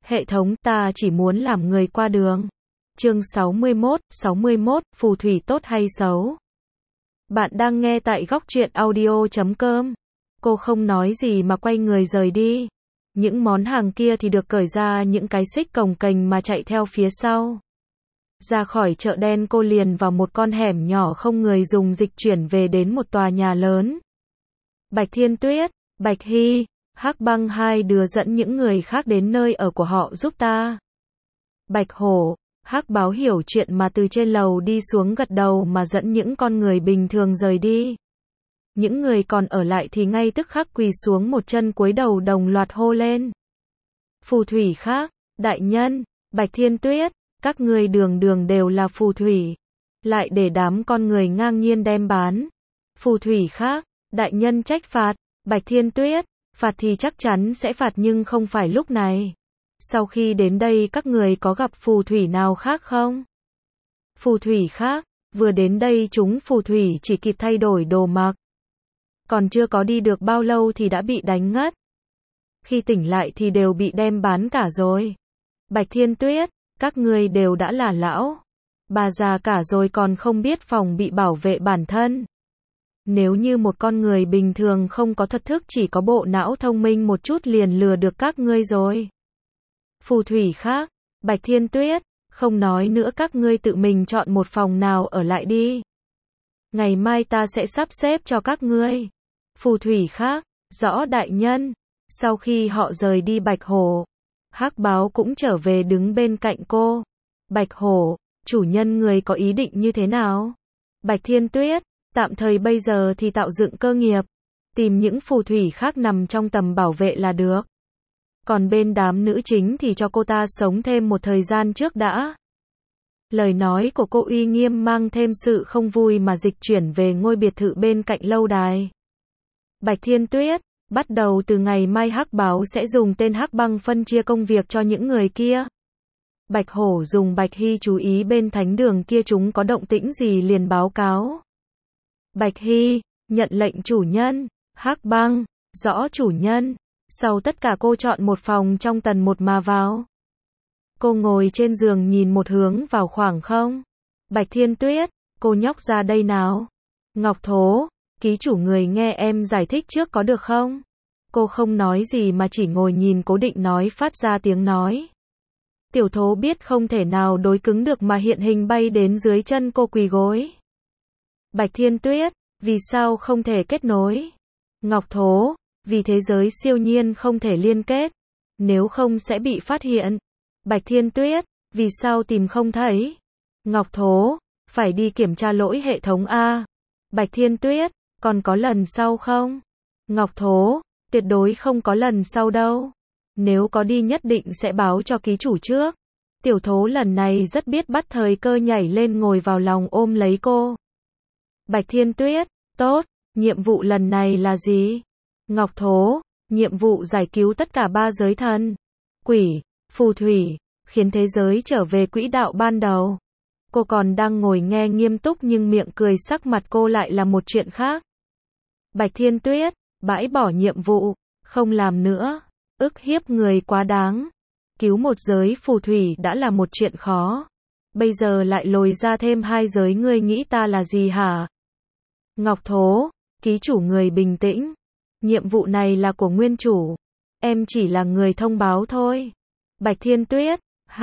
Hệ thống, ta chỉ muốn làm người qua đường. Chương 61, phù thủy tốt hay xấu? Bạn đang nghe tại góc truyện audio.com. Cô không nói gì mà quay người rời đi. Những món hàng kia thì được cởi ra những cái xích cồng kềnh mà chạy theo phía sau. Ra khỏi chợ đen cô liền vào một con hẻm nhỏ không người dùng dịch chuyển về đến một tòa nhà lớn. Bạch Thiên Tuyết, Bạch Hy, Hắc Băng hai đứa dẫn những người khác đến nơi ở của họ giúp ta. Bạch Hổ, Hắc Báo hiểu chuyện mà từ trên lầu đi xuống gật đầu mà dẫn những con người bình thường rời đi. Những người còn ở lại thì ngay tức khắc quỳ xuống một chân cúi đầu đồng loạt hô lên. Phù thủy khác, đại nhân, Bạch Thiên Tuyết, các ngươi đường đường đều là phù thủy, lại để đám con người ngang nhiên đem bán. Phù thủy khác, đại nhân trách phạt, Bạch Thiên Tuyết, phạt thì chắc chắn sẽ phạt nhưng không phải lúc này. Sau khi đến đây các người có gặp phù thủy nào khác không? Phù thủy khác, vừa đến đây chúng phù thủy chỉ kịp thay đổi đồ mặc. Còn chưa có đi được bao lâu thì đã bị đánh ngất. Khi tỉnh lại thì đều bị đem bán cả rồi. Bạch Thiên Tuyết, các ngươi đều đã là lão bà già cả rồi còn không biết phòng bị bảo vệ bản thân. Nếu như một con người bình thường không có thuật thức chỉ có bộ não thông minh một chút liền lừa được các ngươi rồi. Phù thủy khác, Bạch Thiên Tuyết, không nói nữa các ngươi tự mình chọn một phòng nào ở lại đi. Ngày mai ta sẽ sắp xếp cho các ngươi. Phù thủy khác, rõ đại nhân. Sau khi họ rời đi Bạch Hổ, Hắc Báo cũng trở về đứng bên cạnh cô. Bạch Hổ, chủ nhân người có ý định như thế nào? Bạch Thiên Tuyết, tạm thời bây giờ thì tạo dựng cơ nghiệp, tìm những phù thủy khác nằm trong tầm bảo vệ là được. Còn bên đám nữ chính thì cho cô ta sống thêm một thời gian trước đã. Lời nói của cô uy nghiêm mang thêm sự không vui mà dịch chuyển về ngôi biệt thự bên cạnh lâu đài. Bạch Thiên Tuyết, bắt đầu từ ngày mai Hắc Báo sẽ dùng tên Hắc Băng phân chia công việc cho những người kia. Bạch Hổ dùng Bạch Hy chú ý bên thánh đường kia chúng có động tĩnh gì liền báo cáo. Bạch Hy, nhận lệnh chủ nhân. Hắc Băng, rõ chủ nhân. Sau tất cả cô chọn một phòng trong tầng một mà vào. Cô ngồi trên giường nhìn một hướng vào khoảng không. Bạch Thiên Tuyết, cô nhóc ra đây nào. Ngọc Thố, ký chủ người nghe em giải thích trước có được không? Cô không nói gì mà chỉ ngồi nhìn cố định nói phát ra tiếng nói. Tiểu Thố biết không thể nào đối cứng được mà hiện hình bay đến dưới chân cô quỳ gối. Bạch Thiên Tuyết, vì sao không thể kết nối? Ngọc Thố, vì thế giới siêu nhiên không thể liên kết, nếu không sẽ bị phát hiện. Bạch Thiên Tuyết, vì sao tìm không thấy? Ngọc Thố, phải đi kiểm tra lỗi hệ thống A. Bạch Thiên Tuyết, còn có lần sau không? Ngọc Thố, tuyệt đối không có lần sau đâu. Nếu có đi nhất định sẽ báo cho ký chủ trước. Tiểu Thố lần này rất biết bắt thời cơ nhảy lên ngồi vào lòng ôm lấy cô. Bạch Thiên Tuyết, tốt, nhiệm vụ lần này là gì? Ngọc Thố, nhiệm vụ giải cứu tất cả ba giới thần, quỷ, phù thủy, khiến thế giới trở về quỹ đạo ban đầu. Cô còn đang ngồi nghe nghiêm túc nhưng miệng cười sắc mặt cô lại là một chuyện khác. Bạch Thiên Tuyết, bãi bỏ nhiệm vụ, không làm nữa, ức hiếp người quá đáng. Cứu một giới phù thủy đã là một chuyện khó. Bây giờ lại lồi ra thêm hai giới ngươi nghĩ ta là gì hả? Ngọc Thố, ký chủ người bình tĩnh. Nhiệm vụ này là của nguyên chủ. Em chỉ là người thông báo thôi. Bạch Thiên Tuyết,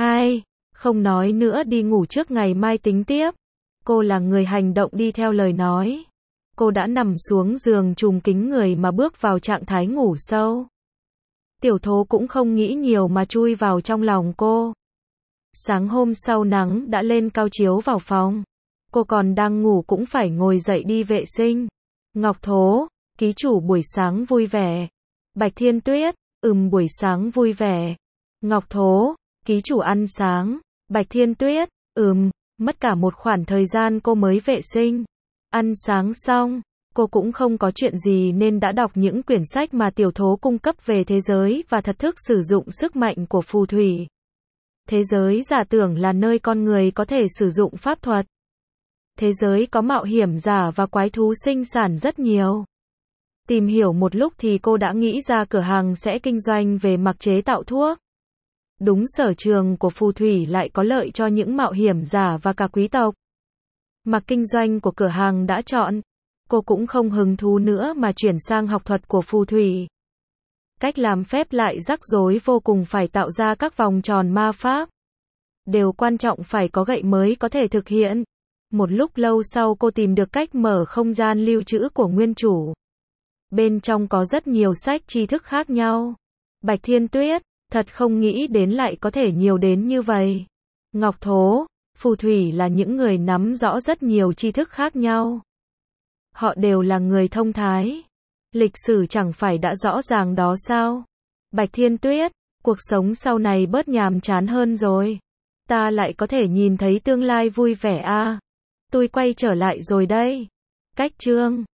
không nói nữa đi ngủ trước ngày mai tính tiếp. Cô là người hành động đi theo lời nói. Cô đã nằm xuống giường trùm kín người mà bước vào trạng thái ngủ sâu. Tiểu Thố cũng không nghĩ nhiều mà chui vào trong lòng cô. Sáng hôm sau nắng đã lên cao chiếu vào phòng. Cô còn đang ngủ cũng phải ngồi dậy đi vệ sinh. Ngọc Thố, ký chủ buổi sáng vui vẻ. Bạch Thiên Tuyết, buổi sáng vui vẻ. Ngọc Thố, ký chủ ăn sáng. Bạch Thiên Tuyết, mất cả một khoảng thời gian cô mới vệ sinh. Ăn sáng xong, cô cũng không có chuyện gì nên đã đọc những quyển sách mà Tiểu Thố cung cấp về thế giới và thật thức sử dụng sức mạnh của phù thủy. Thế giới giả tưởng là nơi con người có thể sử dụng pháp thuật. Thế giới có mạo hiểm giả và quái thú sinh sản rất nhiều. Tìm hiểu một lúc thì cô đã nghĩ ra cửa hàng sẽ kinh doanh về mặc chế tạo thuốc. Đúng sở trường của phù thủy lại có lợi cho những mạo hiểm giả và cả quý tộc. Mặc kinh doanh của cửa hàng đã chọn, cô cũng không hứng thú nữa mà chuyển sang học thuật của phù thủy. Cách làm phép lại rắc rối vô cùng, phải tạo ra các vòng tròn ma pháp. Điều quan trọng phải có gậy mới có thể thực hiện. Một lúc lâu sau cô tìm được cách mở không gian lưu trữ của nguyên chủ. Bên trong có rất nhiều sách tri thức khác nhau. Bạch Thiên Tuyết, thật không nghĩ đến lại có thể nhiều đến như vậy. Ngọc Thố, phù thủy là những người nắm rõ rất nhiều tri thức khác nhau. Họ đều là người thông thái. Lịch sử chẳng phải đã rõ ràng đó sao? Bạch Thiên Tuyết, cuộc sống sau này bớt nhàm chán hơn rồi. Ta lại có thể nhìn thấy tương lai vui vẻ à. Tôi quay trở lại rồi đây. Cách chương